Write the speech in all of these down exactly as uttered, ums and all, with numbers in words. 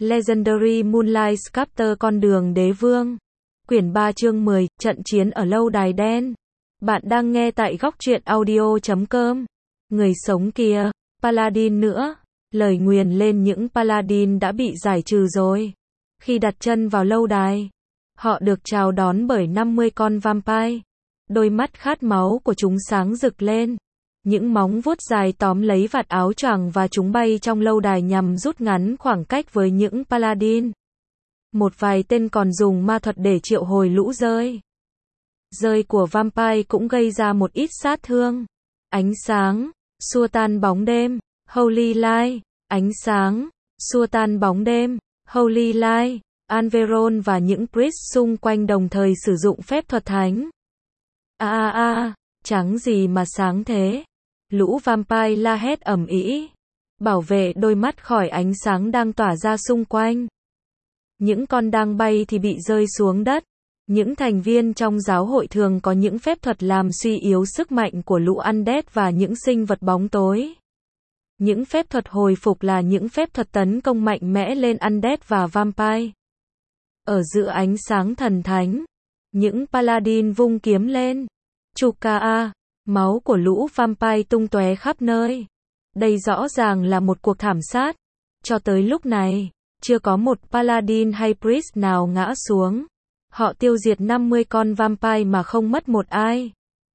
Legendary Moonlight Sculptor Con đường đế vương. Quyển ba chương mười, trận chiến ở lâu đài đen. Bạn đang nghe tại góc truyện audio chấm com. Người sống kia, Paladin nữa. Lời nguyền lên những Paladin đã bị giải trừ rồi. Khi đặt chân vào lâu đài, họ được chào đón bởi năm mươi con vampire. Đôi mắt khát máu của chúng sáng rực lên. Những móng vuốt dài tóm lấy vạt áo choàng và chúng bay trong lâu đài nhằm rút ngắn khoảng cách với những Paladin. Một vài tên còn dùng ma thuật để triệu hồi lũ rơi. Rơi của vampire cũng gây ra một ít sát thương. Ánh sáng, xua tan bóng đêm, Holy Light. Ánh sáng, xua tan bóng đêm, Holy Light. Anveron và những priest xung quanh đồng thời sử dụng phép thuật thánh. A a a, trắng gì mà sáng thế? Lũ vampire la hét ầm ĩ, bảo vệ đôi mắt khỏi ánh sáng đang tỏa ra xung quanh. Những con đang bay thì bị rơi xuống đất. Những thành viên trong giáo hội thường có những phép thuật làm suy yếu sức mạnh của lũ undead và những sinh vật bóng tối. Những phép thuật hồi phục là những phép thuật tấn công mạnh mẽ lên undead và vampire. Ở giữa ánh sáng thần thánh, những paladin vung kiếm lên. Chuka, máu của lũ vampire tung tóe khắp nơi. Đây rõ ràng là một cuộc thảm sát. Cho tới lúc này, chưa có một paladin hay priest nào ngã xuống. Họ tiêu diệt năm mươi con vampire mà không mất một ai.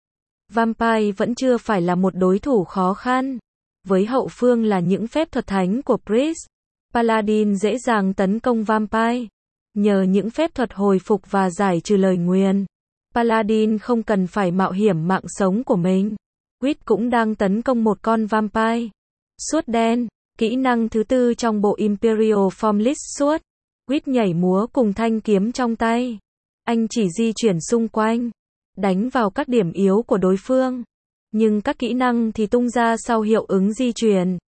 Vampire vẫn chưa phải là một đối thủ khó khăn. Với hậu phương là những phép thuật thánh của priest, paladin dễ dàng tấn công vampire. Nhờ những phép thuật hồi phục và giải trừ lời nguyền, Paladin không cần phải mạo hiểm mạng sống của mình. Quýt cũng đang tấn công một con vampire. Suốt đen, kỹ năng thứ tư trong bộ Imperial Formless Suốt. Quýt nhảy múa cùng thanh kiếm trong tay. Anh chỉ di chuyển xung quanh, đánh vào các điểm yếu của đối phương. Nhưng các kỹ năng thì tung ra sau hiệu ứng di chuyển.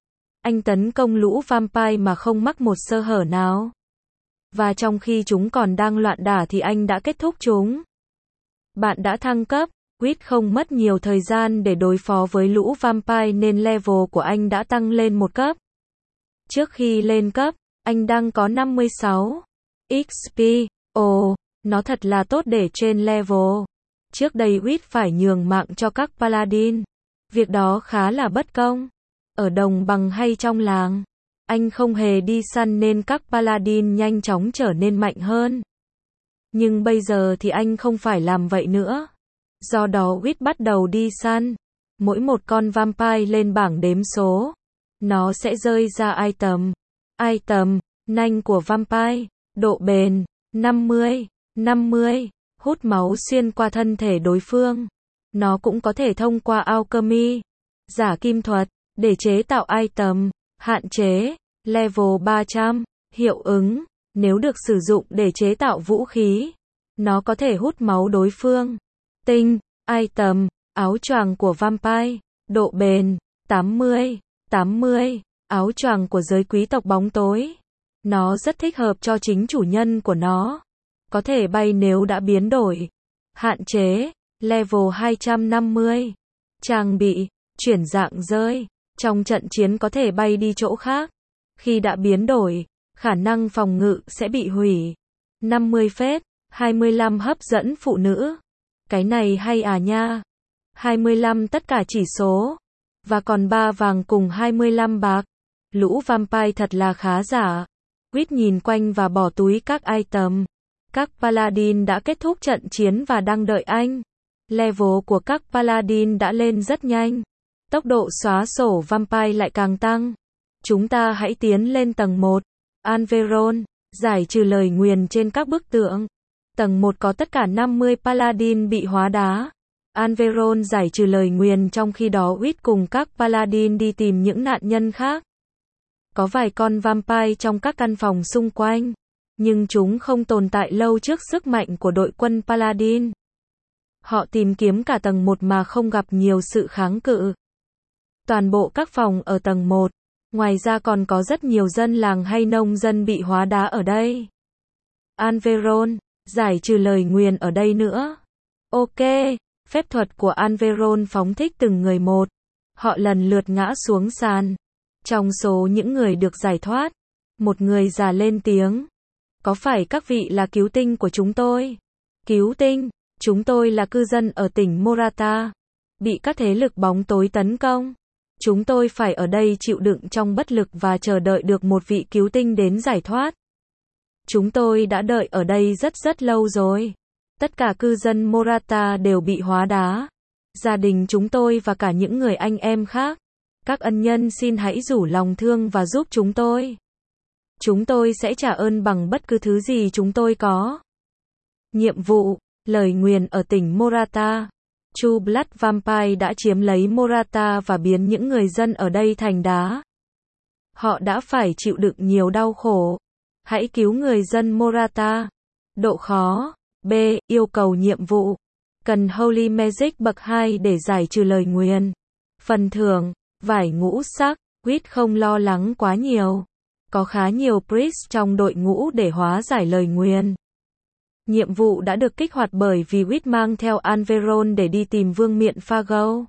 Anh tấn công lũ vampire mà không mắc một sơ hở nào. Và trong khi chúng còn đang loạn đả thì anh đã kết thúc chúng. Bạn đã thăng cấp, Quýt không mất nhiều thời gian để đối phó với lũ vampire nên level của anh đã tăng lên một cấp. Trước khi lên cấp, anh đang có năm mươi sáu ích pê. Ồ, nó thật là tốt để trên level. Trước đây Quýt phải nhường mạng cho các paladin. Việc đó khá là bất công. Ở đồng bằng hay trong làng, anh không hề đi săn nên các paladin nhanh chóng trở nên mạnh hơn. Nhưng bây giờ thì anh không phải làm vậy nữa. Do đó Quýt bắt đầu đi săn. Mỗi một con vampire lên bảng đếm số, nó sẽ rơi ra item. Item, nanh của vampire, độ bền, năm mươi, năm mươi, hút máu xuyên qua thân thể đối phương. Nó cũng có thể thông qua alchemy, giả kim thuật, để chế tạo item. Hạn chế, level ba trăm, hiệu ứng, nếu được sử dụng để chế tạo vũ khí, nó có thể hút máu đối phương. Tinh, item, áo choàng của vampire, độ bền, tám mươi, tám mươi, áo choàng của giới quý tộc bóng tối. Nó rất thích hợp cho chính chủ nhân của nó. Có thể bay nếu đã biến đổi. Hạn chế, level hai trăm năm mươi. Trang bị, chuyển dạng rơi. Trong trận chiến có thể bay đi chỗ khác. Khi đã biến đổi, khả năng phòng ngự sẽ bị hủy. năm mươi phết, hai mươi lăm hấp dẫn phụ nữ. Cái này hay à nha. hai mươi lăm tất cả chỉ số. Và còn ba vàng cùng hai mươi lăm bạc. Lũ vampire thật là khá giả. Quýt nhìn quanh và bỏ túi các item. Các paladin đã kết thúc trận chiến và đang đợi anh. Level của các paladin đã lên rất nhanh. Tốc độ xóa sổ vampire lại càng tăng. Chúng ta hãy tiến lên tầng một. Anveron, giải trừ lời nguyền trên các bức tượng. Tầng một có tất cả năm mươi paladin bị hóa đá. Anveron giải trừ lời nguyền trong khi đó Quýt cùng các paladin đi tìm những nạn nhân khác. Có vài con vampire trong các căn phòng xung quanh. Nhưng chúng không tồn tại lâu trước sức mạnh của đội quân paladin. Họ tìm kiếm cả tầng một mà không gặp nhiều sự kháng cự. Toàn bộ các phòng ở tầng một. Ngoài ra còn có rất nhiều dân làng hay nông dân bị hóa đá ở đây. Anveron, giải trừ lời nguyền ở đây nữa. Ok, phép thuật của Anveron phóng thích từng người một. Họ lần lượt ngã xuống sàn. Trong số những người được giải thoát, Một người già lên tiếng. Có phải các vị là cứu tinh của chúng tôi? Cứu tinh? Chúng tôi là cư dân ở tỉnh Morata. Bị các thế lực bóng tối tấn công. Chúng tôi phải ở đây chịu đựng trong bất lực và chờ đợi được một vị cứu tinh đến giải thoát. Chúng tôi đã đợi ở đây rất rất lâu rồi. Tất cả cư dân Morata đều bị hóa đá. Gia đình chúng tôi và cả những người anh em khác. Các ân nhân xin hãy rủ lòng thương và giúp chúng tôi. Chúng tôi sẽ trả ơn bằng bất cứ thứ gì chúng tôi có. Nhiệm vụ, lời nguyền ở tỉnh Morata. True Blood Vampire đã chiếm lấy Morata và biến những người dân ở đây thành đá. Họ đã phải chịu đựng nhiều đau khổ. Hãy cứu người dân Morata. Độ khó. B. Yêu cầu nhiệm vụ. Cần Holy Magic bậc hai để giải trừ lời nguyền. Phần thưởng. Vải ngũ sắc. Quýt không lo lắng quá nhiều. Có khá nhiều priest trong đội ngũ để hóa giải lời nguyền. Nhiệm vụ đã được kích hoạt bởi vì Quýt mang theo Anveron để đi tìm vương miện Fargo.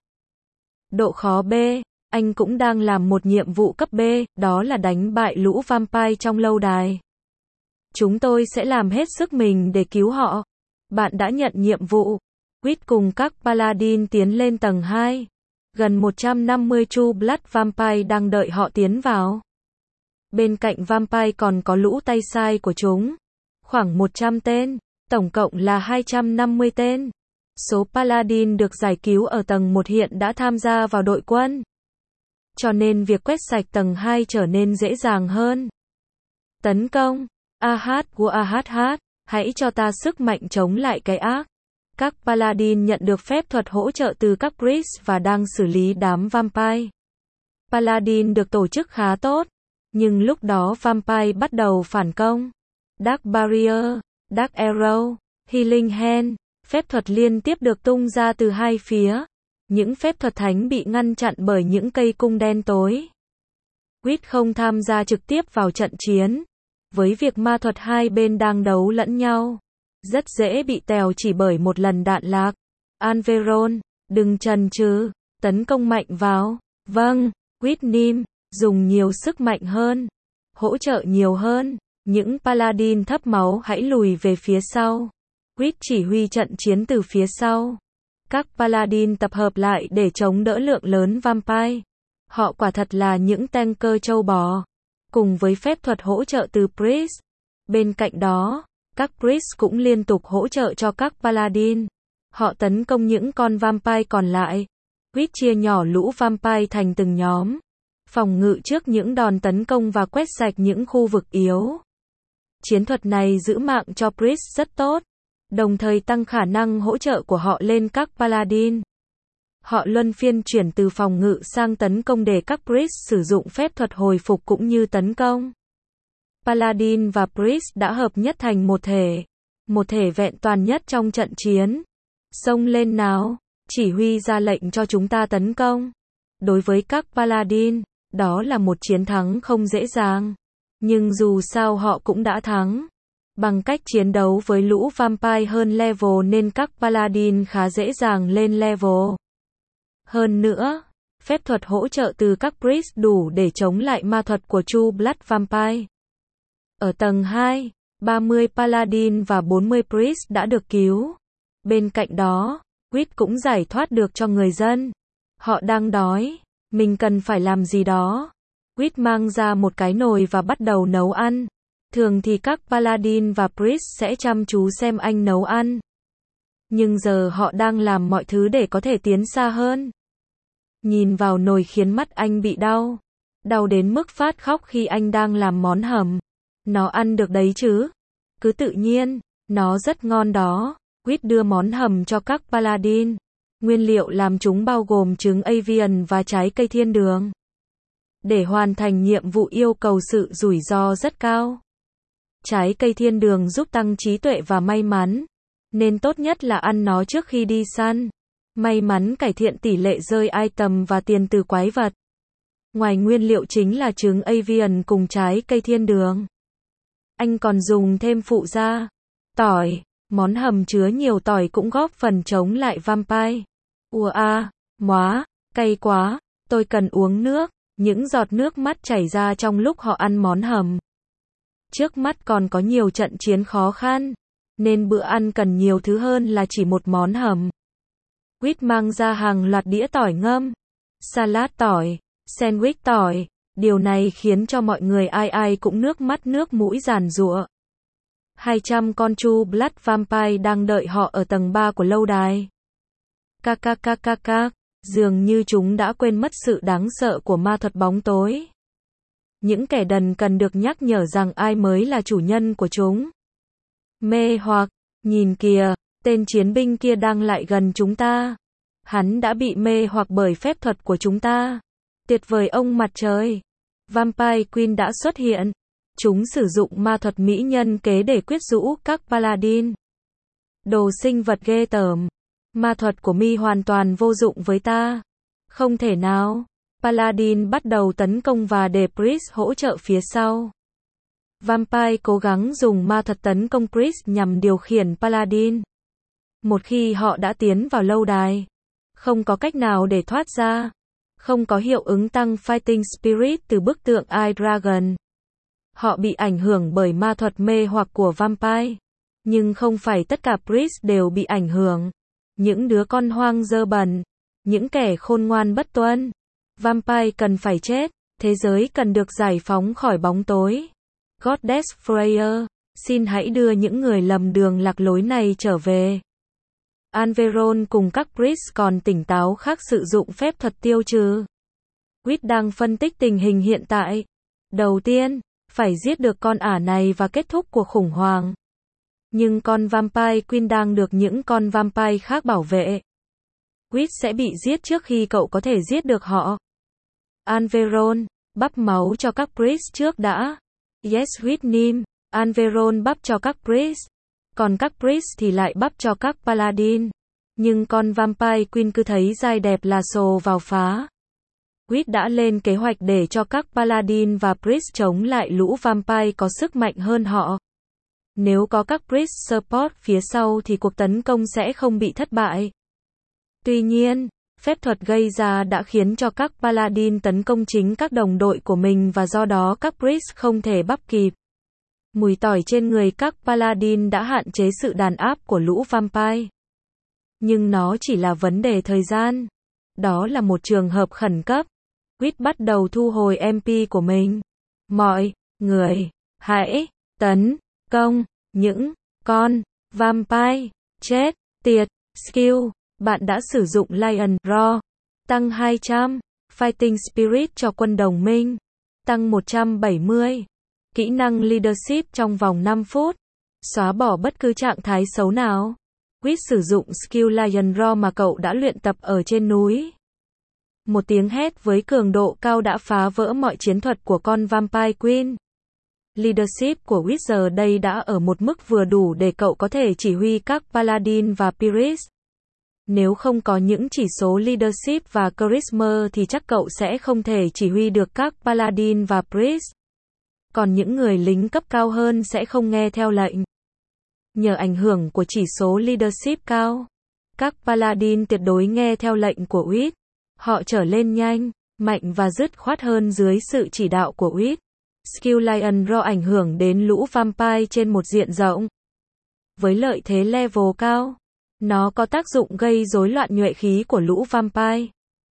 Độ khó B. Anh cũng đang làm một nhiệm vụ cấp B, đó là đánh bại lũ vampire trong lâu đài. Chúng tôi sẽ làm hết sức mình để cứu họ. Bạn đã nhận nhiệm vụ. Quýt cùng các paladin tiến lên tầng hai. Gần một trăm năm mươi True Blood Vampire đang đợi họ tiến vào. Bên cạnh vampire còn có lũ tay sai của chúng. Khoảng một trăm tên, tổng cộng là hai trăm năm mươi tên. Số paladin được giải cứu ở tầng một hiện đã tham gia vào đội quân. Cho nên việc quét sạch tầng hai trở nên dễ dàng hơn. Tấn công. Ahad của Ahad, hãy cho ta sức mạnh chống lại cái ác. Các paladin nhận được phép thuật hỗ trợ từ các priest và đang xử lý đám vampire. Paladin được tổ chức khá tốt, nhưng lúc đó vampire bắt đầu phản công. Dark Barrier, Dark Arrow, Healing Hand, phép thuật liên tiếp được tung ra từ hai phía. Những phép thuật thánh bị ngăn chặn bởi những cây cung đen tối. Quýt không tham gia trực tiếp vào trận chiến. Với việc ma thuật hai bên đang đấu lẫn nhau, rất dễ bị tèo chỉ bởi một lần đạn lạc. Anveron, đừng chần chừ, tấn công mạnh vào. Vâng, Quýt Nim, dùng nhiều sức mạnh hơn, hỗ trợ nhiều hơn. Những paladin thấp máu hãy lùi về phía sau. Quýt chỉ huy trận chiến từ phía sau. Các paladin tập hợp lại để chống đỡ lượng lớn vampire. Họ quả thật là những tanker châu bò. Cùng với phép thuật hỗ trợ từ priest. Bên cạnh đó, các priest cũng liên tục hỗ trợ cho các paladin. Họ tấn công những con vampire còn lại. Quýt chia nhỏ lũ vampire thành từng nhóm. Phòng ngự trước những đòn tấn công và quét sạch những khu vực yếu. Chiến thuật này giữ mạng cho priest rất tốt, đồng thời tăng khả năng hỗ trợ của họ lên các paladin. Họ luân phiên chuyển từ phòng ngự sang tấn công để các priest sử dụng phép thuật hồi phục cũng như tấn công. Paladin và priest đã hợp nhất thành một thể, một thể vẹn toàn nhất trong trận chiến. Xông lên nào, chỉ huy ra lệnh cho chúng ta tấn công. Đối với các paladin, đó là một chiến thắng không dễ dàng. Nhưng dù sao họ cũng đã thắng. Bằng cách chiến đấu với lũ vampire hơn level nên các paladin khá dễ dàng lên level. Hơn nữa, phép thuật hỗ trợ từ các priest đủ để chống lại ma thuật của True Blood Vampire. Ở tầng hai, ba mươi paladin và bốn mươi priest đã được cứu. Bên cạnh đó, Quýt cũng giải thoát được cho người dân. Họ đang đói, mình cần phải làm gì đó. Quýt mang ra một cái nồi và bắt đầu nấu ăn. Thường thì các paladin và priest sẽ chăm chú xem anh nấu ăn. Nhưng giờ họ đang làm mọi thứ để có thể tiến xa hơn. Nhìn vào nồi khiến mắt anh bị đau. Đau đến mức phát khóc khi anh đang làm món hầm. Nó ăn được đấy chứ? Cứ tự nhiên, nó rất ngon đó. Quýt đưa món hầm cho các paladin. Nguyên liệu làm chúng bao gồm trứng avian và trái cây thiên đường. Để hoàn thành nhiệm vụ yêu cầu sự rủi ro rất cao. Trái cây thiên đường giúp tăng trí tuệ và may mắn, nên tốt nhất là ăn nó trước khi đi săn. May mắn cải thiện tỷ lệ rơi item và tiền từ quái vật. Ngoài nguyên liệu chính là trứng avian cùng trái cây thiên đường, anh còn dùng thêm phụ gia, tỏi. Món hầm chứa nhiều tỏi cũng góp phần chống lại vampire. Ua a, móa, cay quá, tôi cần uống nước. Những giọt nước mắt chảy ra trong lúc họ ăn món hầm. Trước mắt còn có nhiều trận chiến khó khăn, nên bữa ăn cần nhiều thứ hơn là chỉ một món hầm. Quýt mang ra hàng loạt đĩa tỏi ngâm, salad tỏi, sandwich tỏi, điều này khiến cho mọi người ai ai cũng nước mắt nước mũi giàn giụa. hai trăm con True Blood Vampire đang đợi họ ở tầng ba của lâu đài. Kkkkk, dường như chúng đã quên mất sự đáng sợ của ma thuật bóng tối. Những kẻ đần cần được nhắc nhở rằng ai mới là chủ nhân của chúng. Mê hoặc, nhìn kìa, tên chiến binh kia đang lại gần chúng ta. Hắn đã bị mê hoặc bởi phép thuật của chúng ta. Tuyệt vời ông mặt trời. Vampire Queen đã xuất hiện. Chúng sử dụng ma thuật mỹ nhân kế để quyến rũ các paladin. Đồ sinh vật ghê tởm. Ma thuật của mi hoàn toàn vô dụng với ta. Không thể nào. Paladin bắt đầu tấn công và để Priest hỗ trợ phía sau. Vampire cố gắng dùng ma thuật tấn công Priest nhằm điều khiển Paladin. Một khi họ đã tiến vào lâu đài, không có cách nào để thoát ra. Không có hiệu ứng tăng Fighting Spirit từ bức tượng Eye Dragon. Họ bị ảnh hưởng bởi ma thuật mê hoặc của Vampire. Nhưng không phải tất cả Priest đều bị ảnh hưởng. Những đứa con hoang dơ bẩn. Những kẻ khôn ngoan bất tuân. Vampire cần phải chết. Thế giới cần được giải phóng khỏi bóng tối. Goddess Freya, xin hãy đưa những người lầm đường lạc lối này trở về. Anveron cùng các Priest còn tỉnh táo khác sử dụng phép thuật tiêu trừ. Quýt đang phân tích tình hình hiện tại. Đầu tiên, phải giết được con ả này và kết thúc cuộc khủng hoảng. Nhưng con Vampire Queen đang được những con Vampire khác bảo vệ. Quýt sẽ bị giết trước khi cậu có thể giết được họ. Anveron, bắp máu cho các Priest trước đã. Yes Whitnim, Anveron bắp cho các Priest. Còn các Priest thì lại bắp cho các Paladin. Nhưng con Vampire Queen cứ thấy dai đẹp là sồ vào phá. Quýt đã lên kế hoạch để cho các Paladin và Priest chống lại lũ Vampire có sức mạnh hơn họ. Nếu có các Priest support phía sau thì cuộc tấn công sẽ không bị thất bại. Tuy nhiên, phép thuật gây ra đã khiến cho các Paladin tấn công chính các đồng đội của mình và do đó các Priest không thể bắp kịp. Mùi tỏi trên người các Paladin đã hạn chế sự đàn áp của lũ Vampire. Nhưng nó chỉ là vấn đề thời gian. Đó là một trường hợp khẩn cấp. Quýt bắt đầu thu hồi em pê của mình. Mọi người, hãy tấn công những con Vampire chết tiệt. Skill, bạn đã sử dụng Lion Roar. Tăng hai trăm. Fighting Spirit cho quân đồng minh. Tăng một trăm bảy mươi. Kỹ năng Leadership trong vòng năm phút. Xóa bỏ bất cứ trạng thái xấu nào. Quýt sử dụng skill Lion Roar mà cậu đã luyện tập ở trên núi. Một tiếng hét với cường độ cao đã phá vỡ mọi chiến thuật của con Vampire Queen. Leadership của Quýt giờ đây đã ở một mức vừa đủ để cậu có thể chỉ huy các Paladin và Priest. Nếu không có những chỉ số Leadership và Charisma thì chắc cậu sẽ không thể chỉ huy được các Paladin và Priest. Còn những người lính cấp cao hơn sẽ không nghe theo lệnh. Nhờ ảnh hưởng của chỉ số Leadership cao, các Paladin tuyệt đối nghe theo lệnh của Quýt. Họ trở lên nhanh, mạnh và dứt khoát hơn dưới sự chỉ đạo của Quýt. Skill Lion Roar ảnh hưởng đến lũ Vampire trên một diện rộng. Với lợi thế level cao, nó có tác dụng gây rối loạn nhuệ khí của lũ Vampire.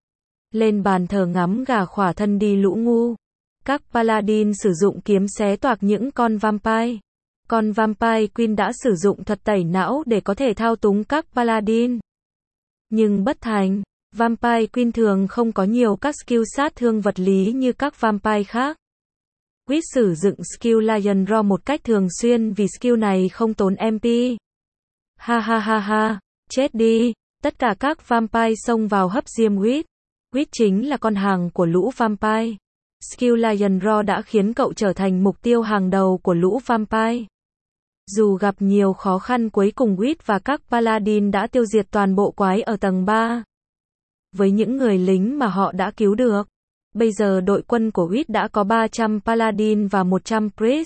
Lên bàn thờ ngắm gà khỏa thân đi lũ ngu. Các Paladin sử dụng kiếm xé toạc những con Vampire. Con Vampire Queen đã sử dụng thuật tẩy não để có thể thao túng các Paladin. Nhưng bất thành, Vampire Queen thường không có nhiều các skill sát thương vật lý như các Vampire khác. Quýt sử dụng skill Lion Roar một cách thường xuyên vì skill này không tốn em pê. Ha ha ha ha, chết đi, tất cả các Vampire xông vào hấp diêm Quýt. Quýt chính là con hàng của lũ Vampire. Skill Lion Roar đã khiến cậu trở thành mục tiêu hàng đầu của lũ Vampire. Dù gặp nhiều khó khăn cuối cùng Quýt và các Paladin đã tiêu diệt toàn bộ quái ở tầng ba. Với những người lính mà họ đã cứu được, bây giờ đội quân của Quýt đã có ba trăm Paladin và một trăm Priest.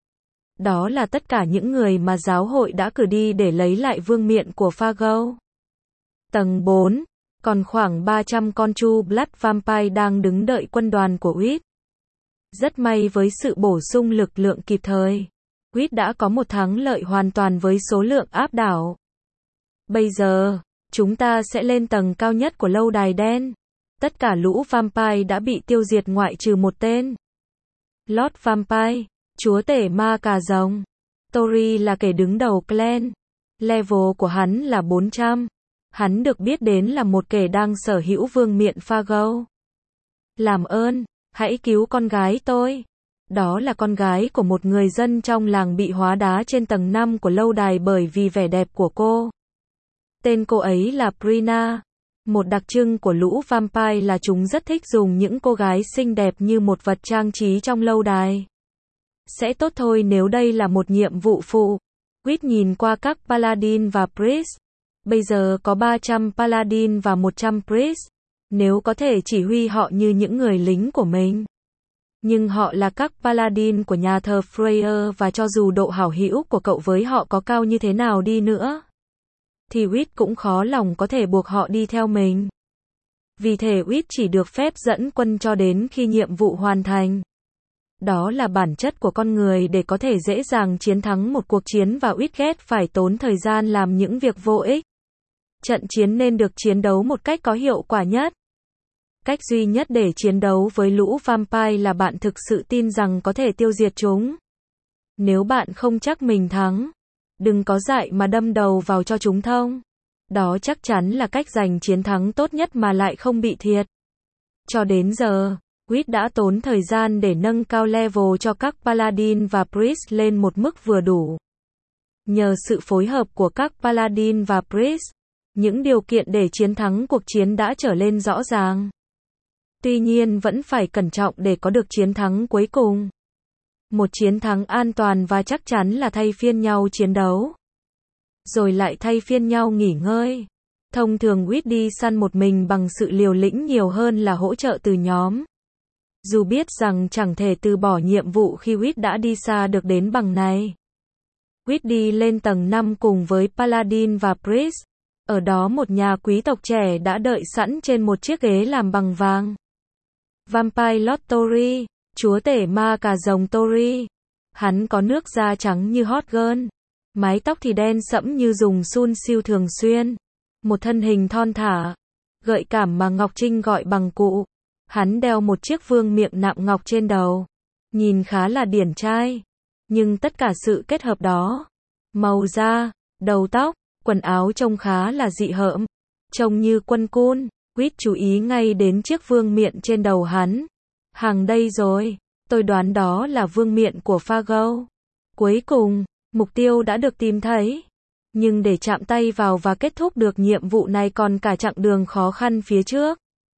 Đó là tất cả những người mà giáo hội đã cử đi để lấy lại vương miện của Fargo. Tầng bốn, còn khoảng ba trăm con True Blood Vampire đang đứng đợi quân đoàn của Quýt. Rất may với sự bổ sung lực lượng kịp thời, Reed đã có một thắng lợi hoàn toàn với số lượng áp đảo. Bây giờ, chúng ta sẽ lên tầng cao nhất của lâu đài đen. Tất cả lũ vampire đã bị tiêu diệt ngoại trừ một tên. Lord Vampire, chúa tể ma cà rồng. Tori là kẻ đứng đầu clan. Level của hắn là bốn trăm. Hắn được biết đến là một kẻ đang sở hữu vương miện Fargo. Làm ơn, hãy cứu con gái tôi. Đó là con gái của một người dân trong làng bị hóa đá trên tầng năm của lâu đài bởi vì vẻ đẹp của cô. Tên cô ấy là Brina. Một đặc trưng của lũ vampire là chúng rất thích dùng những cô gái xinh đẹp như một vật trang trí trong lâu đài. Sẽ tốt thôi nếu đây là một nhiệm vụ phụ. Reed nhìn qua các paladin và priest. Bây giờ có ba trăm paladin và một trăm priest. Nếu có thể chỉ huy họ như những người lính của mình. Nhưng họ là các paladin của nhà thờ Freyr và cho dù độ hảo hữu của cậu với họ có cao như thế nào đi nữa, thì Reed cũng khó lòng có thể buộc họ đi theo mình. Vì thế Reed chỉ được phép dẫn quân cho đến khi nhiệm vụ hoàn thành. Đó là bản chất của con người để có thể dễ dàng chiến thắng một cuộc chiến và Reed ghét phải tốn thời gian làm những việc vô ích. Trận chiến nên được chiến đấu một cách có hiệu quả nhất. Cách duy nhất để chiến đấu với lũ vampire là bạn thực sự tin rằng có thể tiêu diệt chúng. Nếu bạn không chắc mình thắng, đừng có dại mà đâm đầu vào cho chúng thông. Đó chắc chắn là cách giành chiến thắng tốt nhất mà lại không bị thiệt. Cho đến giờ, Reed đã tốn thời gian để nâng cao level cho các paladin và priest lên một mức vừa đủ. Nhờ sự phối hợp của các paladin và priest, những điều kiện để chiến thắng cuộc chiến đã trở lên rõ ràng. Tuy nhiên vẫn phải cẩn trọng để có được chiến thắng cuối cùng. Một chiến thắng an toàn và chắc chắn là thay phiên nhau chiến đấu. Rồi lại thay phiên nhau nghỉ ngơi. Thông thường Reed đi săn một mình bằng sự liều lĩnh nhiều hơn là hỗ trợ từ nhóm. Dù biết rằng chẳng thể từ bỏ nhiệm vụ khi Reed đã đi xa được đến bằng này. Reed đi lên tầng năm cùng với Paladin và Priest. Ở đó một nhà quý tộc trẻ đã đợi sẵn trên một chiếc ghế làm bằng vàng. Vampire Lord Tori, chúa tể ma cà rồng Tori. Hắn có nước da trắng như hot girl. Mái tóc thì đen sẫm như dùng sun siêu thường xuyên. Một thân hình thon thả, gợi cảm mà Ngọc Trinh gọi bằng cụ. Hắn đeo một chiếc vương miện nạm ngọc trên đầu. Nhìn khá là điển trai. Nhưng tất cả sự kết hợp đó, màu da, đầu tóc, quần áo trông khá là dị hợm. Trông như quân cun. Reed chú ý ngay đến chiếc vương miện trên đầu hắn. Hàng đây rồi. Tôi đoán đó là vương miện của Fargo. Cuối cùng, mục tiêu đã được tìm thấy. Nhưng để chạm tay vào và kết thúc được nhiệm vụ này còn cả chặng đường khó khăn phía trước.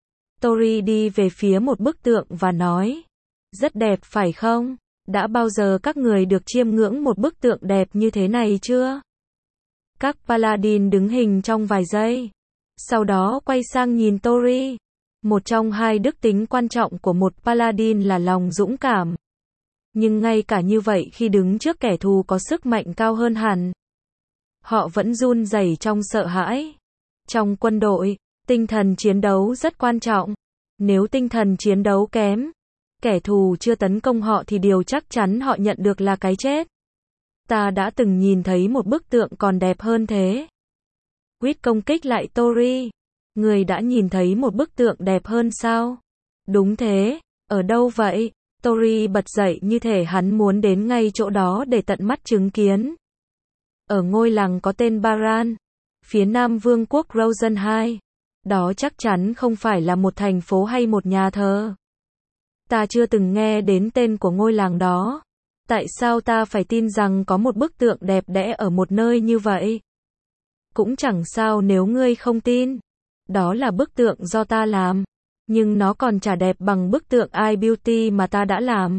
Tori đi về phía một bức tượng và nói. Rất đẹp phải không? Đã bao giờ các người được chiêm ngưỡng một bức tượng đẹp như thế này chưa? Các paladin đứng hình trong vài giây. Sau đó quay sang nhìn Tori. Một trong hai đức tính quan trọng của một paladin là lòng dũng cảm. Nhưng ngay cả như vậy khi đứng trước kẻ thù có sức mạnh cao hơn hẳn, họ vẫn run rẩy trong sợ hãi. Trong quân đội, tinh thần chiến đấu rất quan trọng. Nếu tinh thần chiến đấu kém, kẻ thù chưa tấn công họ thì điều chắc chắn họ nhận được là cái chết. Ta đã từng nhìn thấy một bức tượng còn đẹp hơn thế. Reed công kích lại Tori. Người đã nhìn thấy một bức tượng đẹp hơn sao? Đúng thế. Ở đâu vậy? Tori bật dậy như thể hắn muốn đến ngay chỗ đó để tận mắt chứng kiến. Ở ngôi làng có tên Baran, phía nam vương quốc Rosen hai. Đó chắc chắn không phải là một thành phố hay một nhà thờ. Ta chưa từng nghe đến tên của ngôi làng đó. Tại sao ta phải tin rằng có một bức tượng đẹp đẽ ở một nơi như vậy? Cũng chẳng sao nếu ngươi không tin. Đó là bức tượng do ta làm. Nhưng nó còn chả đẹp bằng bức tượng I Beauty mà ta đã làm.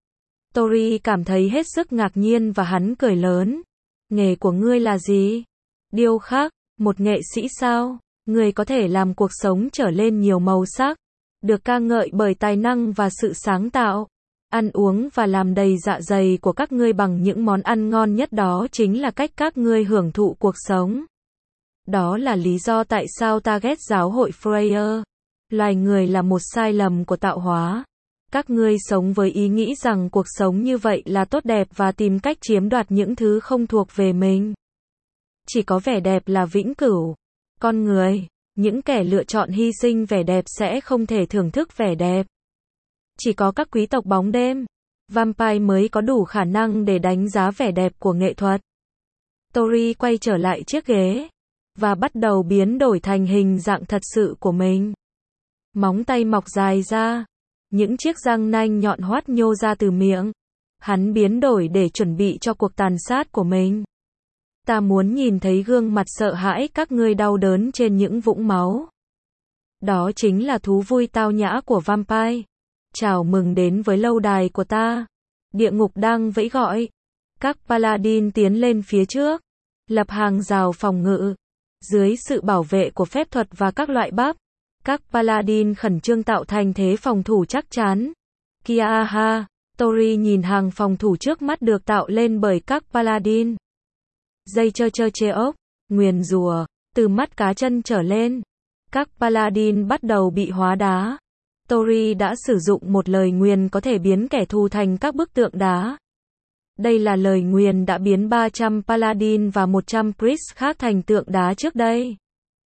Tori cảm thấy hết sức ngạc nhiên và hắn cười lớn. Nghề của ngươi là gì? Điêu khắc, một nghệ sĩ sao? Ngươi có thể làm cuộc sống trở lên nhiều màu sắc. Được ca ngợi bởi tài năng và sự sáng tạo. Ăn uống và làm đầy dạ dày của các ngươi bằng những món ăn ngon nhất, đó chính là cách các ngươi hưởng thụ cuộc sống. Đó là lý do tại sao ta ghét giáo hội Freyr. Loài người là một sai lầm của tạo hóa. Các ngươi sống với ý nghĩ rằng cuộc sống như vậy là tốt đẹp và tìm cách chiếm đoạt những thứ không thuộc về mình. Chỉ có vẻ đẹp là vĩnh cửu. Con người, những kẻ lựa chọn hy sinh vẻ đẹp sẽ không thể thưởng thức vẻ đẹp. Chỉ có các quý tộc bóng đêm, vampire mới có đủ khả năng để đánh giá vẻ đẹp của nghệ thuật. Tori quay trở lại chiếc ghế và bắt đầu biến đổi thành hình dạng thật sự của mình. Móng tay mọc dài ra, những chiếc răng nanh nhọn hoắt nhô ra từ miệng. Hắn biến đổi để chuẩn bị cho cuộc tàn sát của mình. Ta muốn nhìn thấy gương mặt sợ hãi các ngươi đau đớn trên những vũng máu. Đó chính là thú vui tao nhã của vampire. Chào mừng đến với lâu đài của ta. Địa ngục đang vẫy gọi. Các paladin tiến lên phía trước, lập hàng rào phòng ngự. Dưới sự bảo vệ của phép thuật và các loại bắp, các paladin khẩn trương tạo thành thế phòng thủ chắc chắn. Kia ha, Tori nhìn hàng phòng thủ trước mắt được tạo lên bởi các paladin. Dây chơ chơ chê ốc, nguyền rủa, từ mắt cá chân trở lên. Các paladin bắt đầu bị hóa đá. Tori đã sử dụng một lời nguyền có thể biến kẻ thù thành các bức tượng đá. Đây là lời nguyền đã biến ba trăm paladin và một trăm priest khác thành tượng đá trước đây.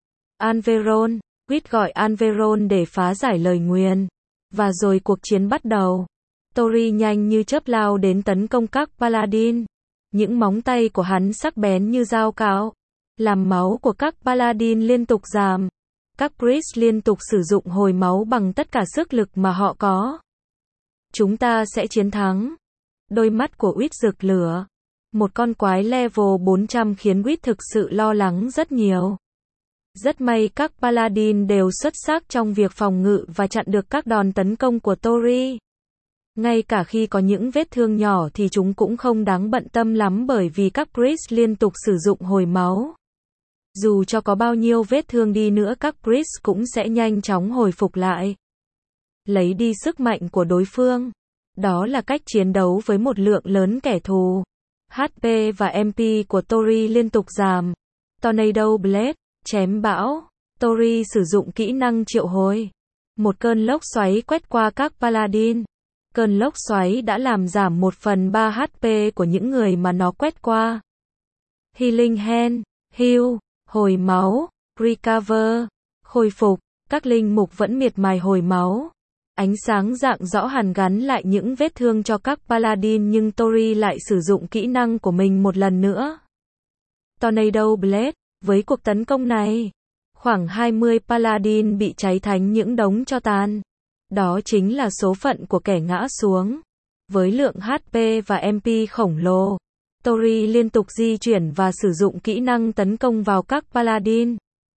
Anveron, Quýt gọi Anveron để phá giải lời nguyền. Và rồi cuộc chiến bắt đầu. Tori nhanh như chớp lao đến tấn công các paladin. Những móng tay của hắn sắc bén như dao cạo, làm máu của các paladin liên tục giảm. Các priest liên tục sử dụng hồi máu bằng tất cả sức lực mà họ có. Chúng ta sẽ chiến thắng. Đôi mắt của Quýt rực lửa. Một con quái level bốn trăm khiến Quýt thực sự lo lắng rất nhiều. Rất may các paladin đều xuất sắc trong việc phòng ngự và chặn được các đòn tấn công của Tori. Ngay cả khi có những vết thương nhỏ thì chúng cũng không đáng bận tâm lắm bởi vì các priest liên tục sử dụng hồi máu. Dù cho có bao nhiêu vết thương đi nữa các priest cũng sẽ nhanh chóng hồi phục lại. Lấy đi sức mạnh của đối phương. Đó là cách chiến đấu với một lượng lớn kẻ thù. hát pê và em pê của Tori liên tục giảm. Tornado Blade, chém bão. Tori sử dụng kỹ năng triệu hồi. Một cơn lốc xoáy quét qua các paladin. Cơn lốc xoáy đã làm giảm một phần ba hát pê của những người mà nó quét qua. Healing Hand, heal, hồi máu, recover, khôi phục. Các linh mục vẫn miệt mài hồi máu. Ánh sáng rạng rõ hàn gắn lại những vết thương cho các paladin nhưng Tori lại sử dụng kỹ năng của mình một lần nữa. Tornado Blade, với cuộc tấn công này, khoảng hai mươi paladin bị cháy thành những đống tro tàn. Đó chính là số phận của kẻ ngã xuống. Với lượng hát pê và em pê khổng lồ, Tori liên tục di chuyển và sử dụng kỹ năng tấn công vào các paladin.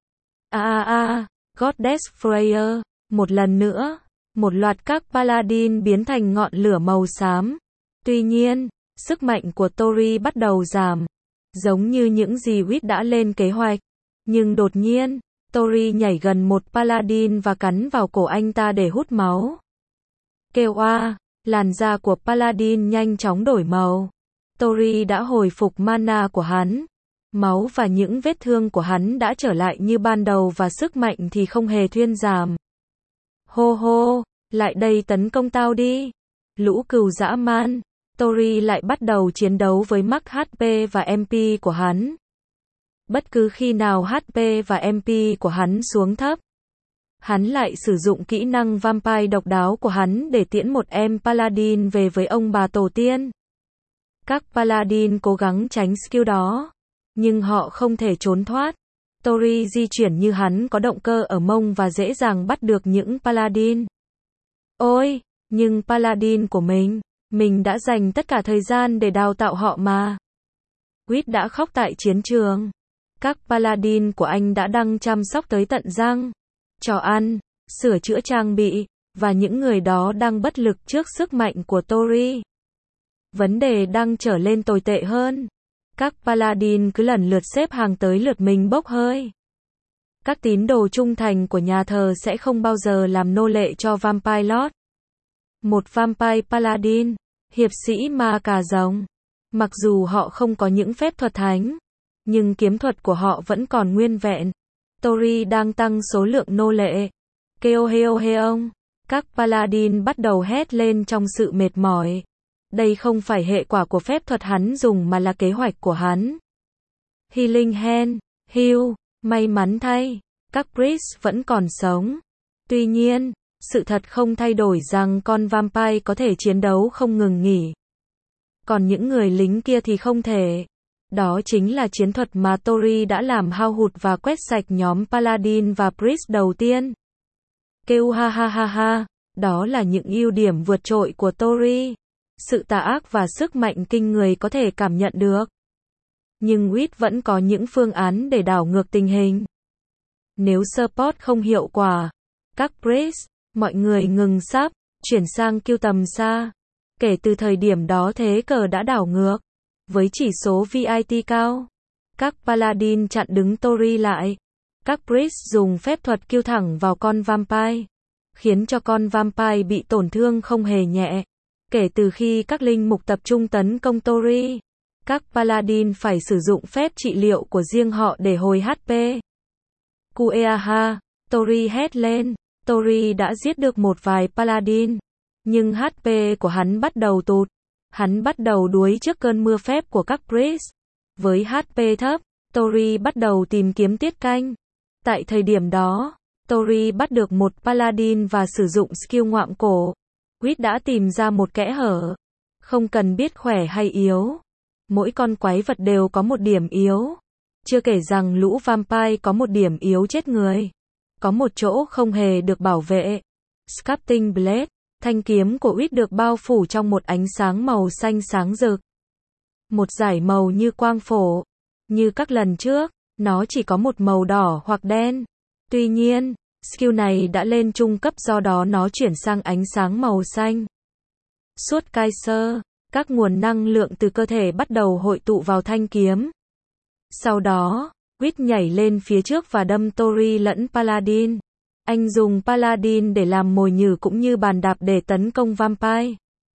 A a a, Goddess Freya, một lần nữa, một loạt các paladin biến thành ngọn lửa màu xám. Tuy nhiên, sức mạnh của Tori bắt đầu giảm, giống như những gì Quýt đã lên kế hoạch. Nhưng đột nhiên, Tori nhảy gần một paladin và cắn vào cổ anh ta để hút máu. Kêu oa, làn da của paladin nhanh chóng đổi màu. Tori đã hồi phục mana của hắn. Máu và những vết thương của hắn đã trở lại như ban đầu và sức mạnh thì không hề thuyên giảm. Hô hô, lại đây tấn công tao đi. Lũ cừu dã man. Tori lại bắt đầu chiến đấu với max hát pê và em pê của hắn. Bất cứ khi nào hát pê và em pê của hắn xuống thấp, hắn lại sử dụng kỹ năng vampire độc đáo của hắn để tiễn một em paladin về với ông bà tổ tiên. Các paladin cố gắng tránh skill đó, nhưng họ không thể trốn thoát. Tori di chuyển như hắn có động cơ ở mông và dễ dàng bắt được những paladin. Ôi, nhưng paladin của mình, mình đã dành tất cả thời gian để đào tạo họ mà. Quýt đã khóc tại chiến trường. Các paladin của anh đã đang chăm sóc tới tận răng, cho ăn, sửa chữa trang bị, và những người đó đang bất lực trước sức mạnh của Tori. Vấn đề đang trở lên tồi tệ hơn. Các paladin cứ lần lượt xếp hàng tới lượt mình bốc hơi. Các tín đồ trung thành của nhà thờ sẽ không bao giờ làm nô lệ cho Vampire Lord. Một Vampire Paladin, hiệp sĩ ma cà rồng. Mặc dù họ không có những phép thuật thánh, nhưng kiếm thuật của họ vẫn còn nguyên vẹn. Tori đang tăng số lượng nô lệ. Keo heo heong. Các Paladin bắt đầu hét lên trong sự mệt mỏi. Đây không phải hệ quả của phép thuật hắn dùng mà là kế hoạch của hắn. Healing Hand, heal, may mắn thay, các Priest vẫn còn sống. Tuy nhiên, sự thật không thay đổi rằng con Vampire có thể chiến đấu không ngừng nghỉ. Còn những người lính kia thì không thể. Đó chính là chiến thuật mà Tori đã làm hao hụt và quét sạch nhóm Paladin và Priest đầu tiên. Kêu ha ha ha ha, đó là những ưu điểm vượt trội của Tori. Sự tà ác và sức mạnh kinh người có thể cảm nhận được. Nhưng Wit vẫn có những phương án để đảo ngược tình hình. Nếu support không hiệu quả, các Priest, mọi người ngừng sắp, chuyển sang kill tầm xa. Kể từ thời điểm đó thế cờ đã đảo ngược. Với chỉ số vê i tê cao, các Paladin chặn đứng Tori lại. Các Priest dùng phép thuật kill thẳng vào con Vampire, khiến cho con Vampire bị tổn thương không hề nhẹ. Kể từ khi các linh mục tập trung tấn công Tori, các Paladin phải sử dụng phép trị liệu của riêng họ để hồi hát pê. Kueaha, Tori hét lên. Tori đã giết được một vài Paladin, nhưng hát pê của hắn bắt đầu tụt. Hắn bắt đầu đuối trước cơn mưa phép của các Priest. Với hát pê thấp, Tori bắt đầu tìm kiếm tiết canh. Tại thời điểm đó, Tori bắt được một Paladin và sử dụng skill ngoạm cổ. Wit đã tìm ra một kẽ hở. Không cần biết khỏe hay yếu. Mỗi con quái vật đều có một điểm yếu. Chưa kể rằng lũ Vampire có một điểm yếu chết người. Có một chỗ không hề được bảo vệ. Sculpting Blade, thanh kiếm của Wit được bao phủ trong một ánh sáng màu xanh sáng rực. Một dải màu như quang phổ. Như các lần trước, nó chỉ có một màu đỏ hoặc đen. Tuy nhiên, skill này đã lên trung cấp do đó nó chuyển sang ánh sáng màu xanh. Suốt Kaiser, các nguồn năng lượng từ cơ thể bắt đầu hội tụ vào thanh kiếm. Sau đó, Wit nhảy lên phía trước và đâm Tori lẫn Paladin. Anh dùng Paladin để làm mồi nhử cũng như bàn đạp để tấn công Vampire.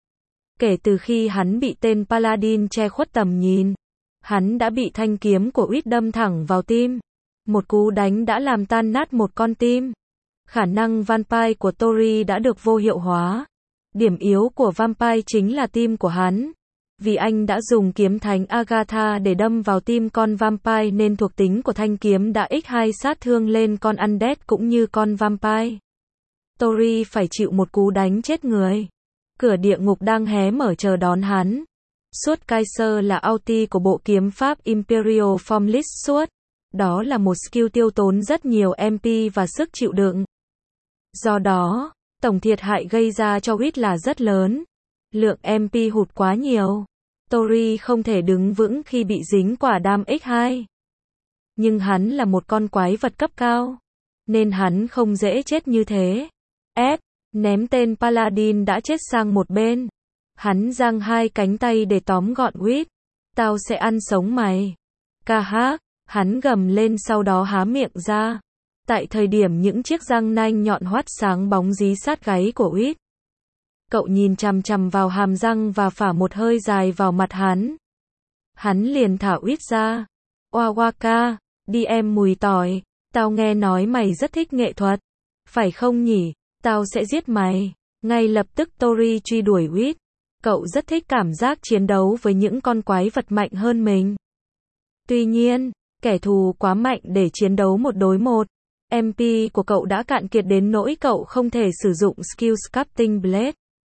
Kể từ khi hắn bị tên Paladin che khuất tầm nhìn, hắn đã bị thanh kiếm của Wit đâm thẳng vào tim. Một cú đánh đã làm tan nát một con tim. Khả năng Vampire của Tori đã được vô hiệu hóa. Điểm yếu của Vampire chính là tim của hắn. Vì anh đã dùng kiếm thánh Agatha để đâm vào tim con Vampire nên thuộc tính của thanh kiếm đã nhân hai sát thương lên con Undead cũng như con Vampire. Tori phải chịu một cú đánh chết người. Cửa địa ngục đang hé mở chờ đón hắn. Suốt Kaiser là ulti của bộ kiếm pháp Imperial Formless Sword. Đó là một skill tiêu tốn rất nhiều em pê và sức chịu đựng. Do đó, tổng thiệt hại gây ra cho Wit là rất lớn. Lượng em pê hụt quá nhiều. Tori không thể đứng vững khi bị dính quả đam nhân hai. Nhưng hắn là một con quái vật cấp cao, nên hắn không dễ chết như thế. S. Ném tên Paladin đã chết sang một bên. Hắn giang hai cánh tay để tóm gọn Wit. Tao sẽ ăn sống mày. Ca hát. Hắn gầm lên sau đó há miệng ra. Tại thời điểm những chiếc răng nanh nhọn hoắt sáng bóng dí sát gáy của Wit. Cậu nhìn chằm chằm vào hàm răng và phả một hơi dài vào mặt hắn. Hắn liền thả Wit ra. Oawaka, đi em mùi tỏi. Tao nghe nói mày rất thích nghệ thuật. Phải không nhỉ? Tao sẽ giết mày. Ngay lập tức Tori truy đuổi Wit. Cậu rất thích cảm giác chiến đấu với những con quái vật mạnh hơn mình. Tuy nhiên, kẻ thù quá mạnh để chiến đấu một đối một. em pê của cậu đã cạn kiệt đến nỗi cậu không thể sử dụng skill Sculpting Blade.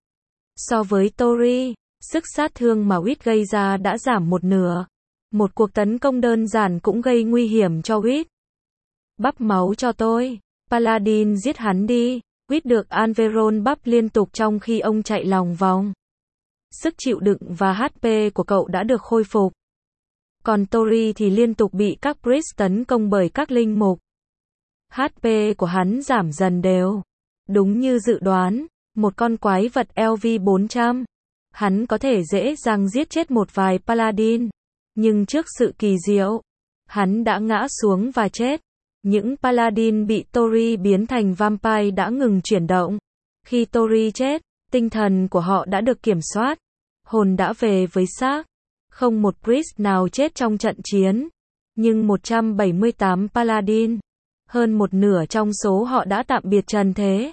So với Tori, sức sát thương mà Wit gây ra đã giảm một nửa. Một cuộc tấn công đơn giản cũng gây nguy hiểm cho Wit. Bắp máu cho tôi. Paladin giết hắn đi. Wit được Alveron bắp liên tục trong khi ông chạy lòng vòng. Sức chịu đựng và hát pê của cậu đã được khôi phục. Còn Tori thì liên tục bị các Priest tấn công bởi các linh mục. hát pê của hắn giảm dần đều. Đúng như dự đoán, một con quái vật lv bốn trăm. Hắn có thể dễ dàng giết chết một vài Paladin. Nhưng trước sự kỳ diệu, hắn đã ngã xuống và chết. Những Paladin bị Tori biến thành Vampire đã ngừng chuyển động. Khi Tori chết, tinh thần của họ đã được kiểm soát. Hồn đã về với xác. Không một Priest nào chết trong trận chiến. Nhưng một trăm bảy mươi tám Paladin, hơn một nửa trong số họ đã tạm biệt trần thế.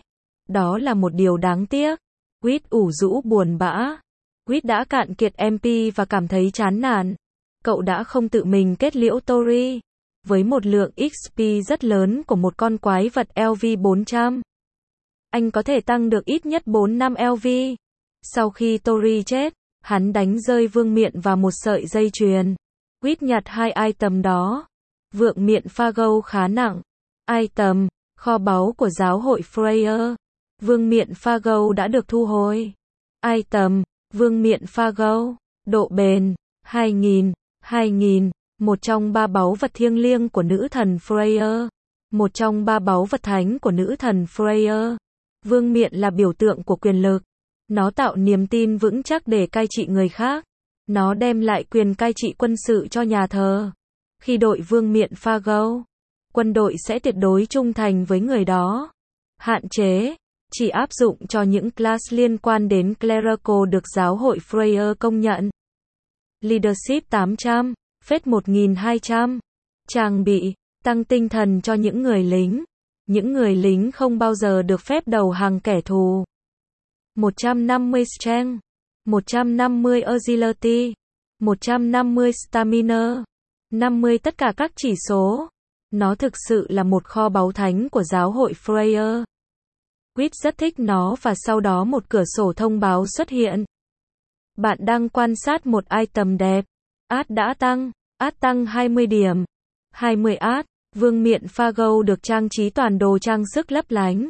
Đó là một điều đáng tiếc. Quýt ủ rũ buồn bã. Quýt đã cạn kiệt em pê và cảm thấy chán nản. Cậu đã không tự mình kết liễu Tori. Với một lượng ích pê rất lớn của một con quái vật lv bốn trăm. Anh có thể tăng được ít nhất bốn năm lv. Sau khi Tori chết, hắn đánh rơi vương miện và một sợi dây chuyền. Quýt nhặt hai item đó. Vượng miện Fargo khá nặng. Item, kho báu của giáo hội Freya. Vương miện Fargo đã được thu hồi. Item, vương miện Fargo. Độ bền, hai nghìn, hai nghìn. Một trong ba báu vật thiêng liêng của nữ thần Freya. Một trong ba báu vật thánh của nữ thần Freya. Vương miện là biểu tượng của quyền lực. Nó tạo niềm tin vững chắc để cai trị người khác. Nó đem lại quyền cai trị quân sự cho nhà thờ. Khi đội vương miện Fargo, quân đội sẽ tuyệt đối trung thành với người đó. Hạn chế, chỉ áp dụng cho những class liên quan đến clerical được giáo hội Freya công nhận. Leadership tám trăm, Faith một nghìn hai trăm. Trang bị, tăng tinh thần cho những người lính. Những người lính không bao giờ được phép đầu hàng kẻ thù. một trăm năm mươi Strength, một trăm năm mươi Agility, một trăm năm mươi Stamina, năm mươi tất cả các chỉ số. Nó thực sự là một kho báu thánh của giáo hội Freya. Quýt rất thích nó và sau đó một cửa sổ thông báo xuất hiện. Bạn đang quan sát một item đẹp. Ad đã tăng. Ad tăng hai mươi điểm. hai mươi ad. Vương miện Fargo được trang trí toàn đồ trang sức lấp lánh.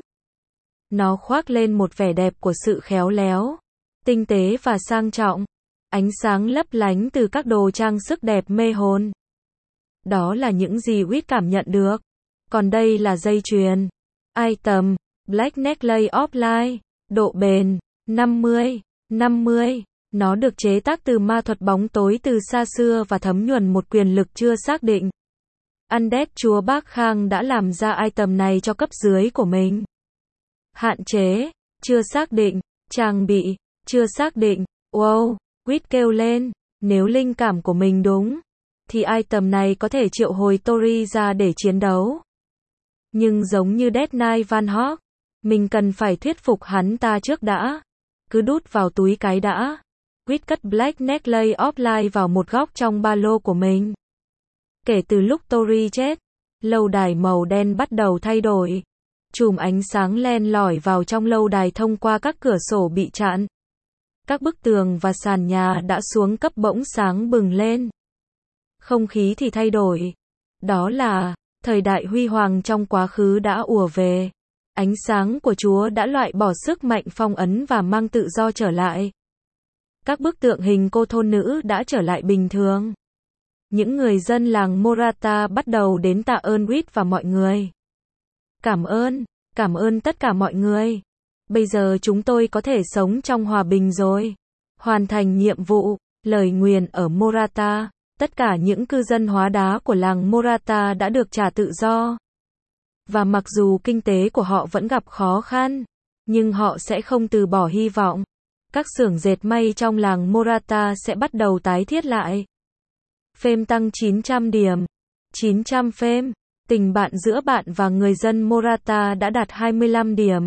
Nó khoác lên một vẻ đẹp của sự khéo léo, tinh tế và sang trọng. Ánh sáng lấp lánh từ các đồ trang sức đẹp mê hồn. Đó là những gì Quýt cảm nhận được. Còn đây là dây chuyền. Item, Black Necklace of Light. Độ bền, năm mươi, năm mươi. Nó được chế tác từ ma thuật bóng tối từ xa xưa và thấm nhuần một quyền lực chưa xác định. Undead chúa Bác Khang đã làm ra item này cho cấp dưới của mình. Hạn chế, chưa xác định. Trang bị, chưa xác định. Wow, Quýt kêu lên. Nếu linh cảm của mình đúng, thì item này có thể triệu hồi Tori ra để chiến đấu. Nhưng giống như Death Knight Van Hawk, mình cần phải thuyết phục hắn ta trước đã. Cứ đút vào túi cái đã. Quýt cất Black Necklace of Light vào một góc trong ba lô của mình. Kể từ lúc Tori chết, lâu đài màu đen bắt đầu thay đổi. Chùm ánh sáng len lỏi vào trong lâu đài thông qua các cửa sổ bị chặn. Các bức tường và sàn nhà đã xuống cấp bỗng sáng bừng lên. Không khí thì thay đổi. Đó là thời đại huy hoàng trong quá khứ đã ùa về. Ánh sáng của Chúa đã loại bỏ sức mạnh phong ấn và mang tự do trở lại. Các bức tượng hình cô thôn nữ đã trở lại bình thường. Những người dân làng Morata bắt đầu đến tạ ơn Quýt và mọi người. Cảm ơn, cảm ơn tất cả mọi người. Bây giờ chúng tôi có thể sống trong hòa bình rồi. Hoàn thành nhiệm vụ, lời nguyền ở Morata. Tất cả những cư dân hóa đá của làng Morata đã được trả tự do. Và mặc dù kinh tế của họ vẫn gặp khó khăn, nhưng họ sẽ không từ bỏ hy vọng. Các xưởng dệt may trong làng Morata sẽ bắt đầu tái thiết lại. Fame tăng chín trăm điểm. chín trăm fame. Tình bạn giữa bạn và người dân Morata đã đạt hai mươi lăm điểm.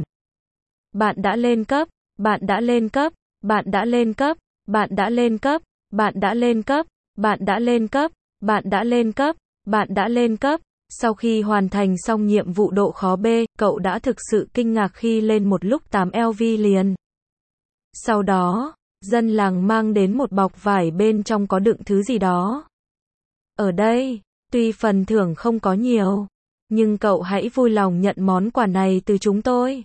Bạn đã lên cấp, bạn đã lên cấp, bạn đã lên cấp, bạn đã lên cấp, bạn đã lên cấp, bạn đã lên cấp, bạn đã lên cấp, bạn đã lên cấp. Sau khi hoàn thành xong nhiệm vụ độ khó B, cậu đã thực sự kinh ngạc khi lên một lúc tám lv liền. Sau đó, dân làng mang đến một bọc vải bên trong có đựng thứ gì đó. Ở đây, tuy phần thưởng không có nhiều, nhưng cậu hãy vui lòng nhận món quà này từ chúng tôi.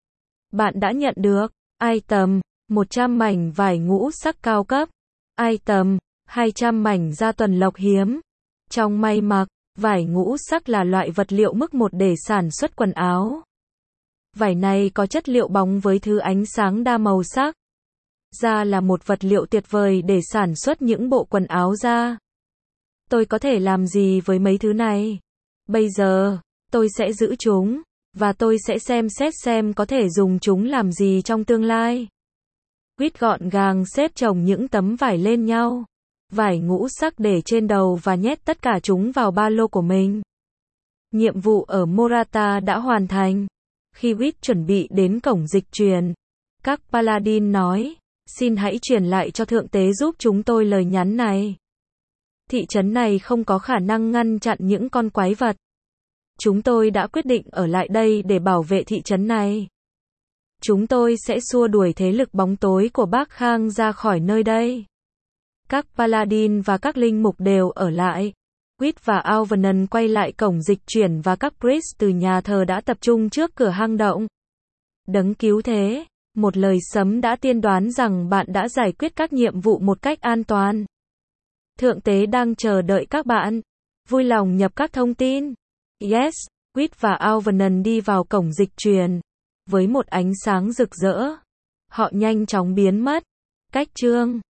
Bạn đã nhận được item một trăm mảnh vải ngũ sắc cao cấp, item hai trăm mảnh da tuần lộc hiếm. Trong may mặc, vải ngũ sắc là loại vật liệu mức một để sản xuất quần áo. Vải này có chất liệu bóng với thứ ánh sáng đa màu sắc. Da là một vật liệu tuyệt vời để sản xuất những bộ quần áo da. Tôi có thể làm gì với mấy thứ này? Bây giờ, tôi sẽ giữ chúng, và tôi sẽ xem xét xem có thể dùng chúng làm gì trong tương lai. Quýt gọn gàng xếp chồng những tấm vải lên nhau. Vải ngũ sắc để trên đầu và nhét tất cả chúng vào ba lô của mình. Nhiệm vụ ở Morata đã hoàn thành. Khi Whit chuẩn bị đến cổng dịch truyền, các Paladin nói, xin hãy truyền lại cho thượng tế giúp chúng tôi lời nhắn này. Thị trấn này không có khả năng ngăn chặn những con quái vật. Chúng tôi đã quyết định ở lại đây để bảo vệ thị trấn này. Chúng tôi sẽ xua đuổi thế lực bóng tối của Bác Khang ra khỏi nơi đây. Các Paladin và các linh mục đều ở lại. Whit và Alvernon quay lại cổng dịch chuyển và các priest từ nhà thờ đã tập trung trước cửa hang động. Đấng cứu thế, một lời sấm đã tiên đoán rằng bạn đã giải quyết các nhiệm vụ một cách an toàn. Thượng tế đang chờ đợi các bạn. Vui lòng nhập các thông tin. Yes, Whit và Alvernon đi vào cổng dịch truyền. Với một ánh sáng rực rỡ, họ nhanh chóng biến mất. Cách chương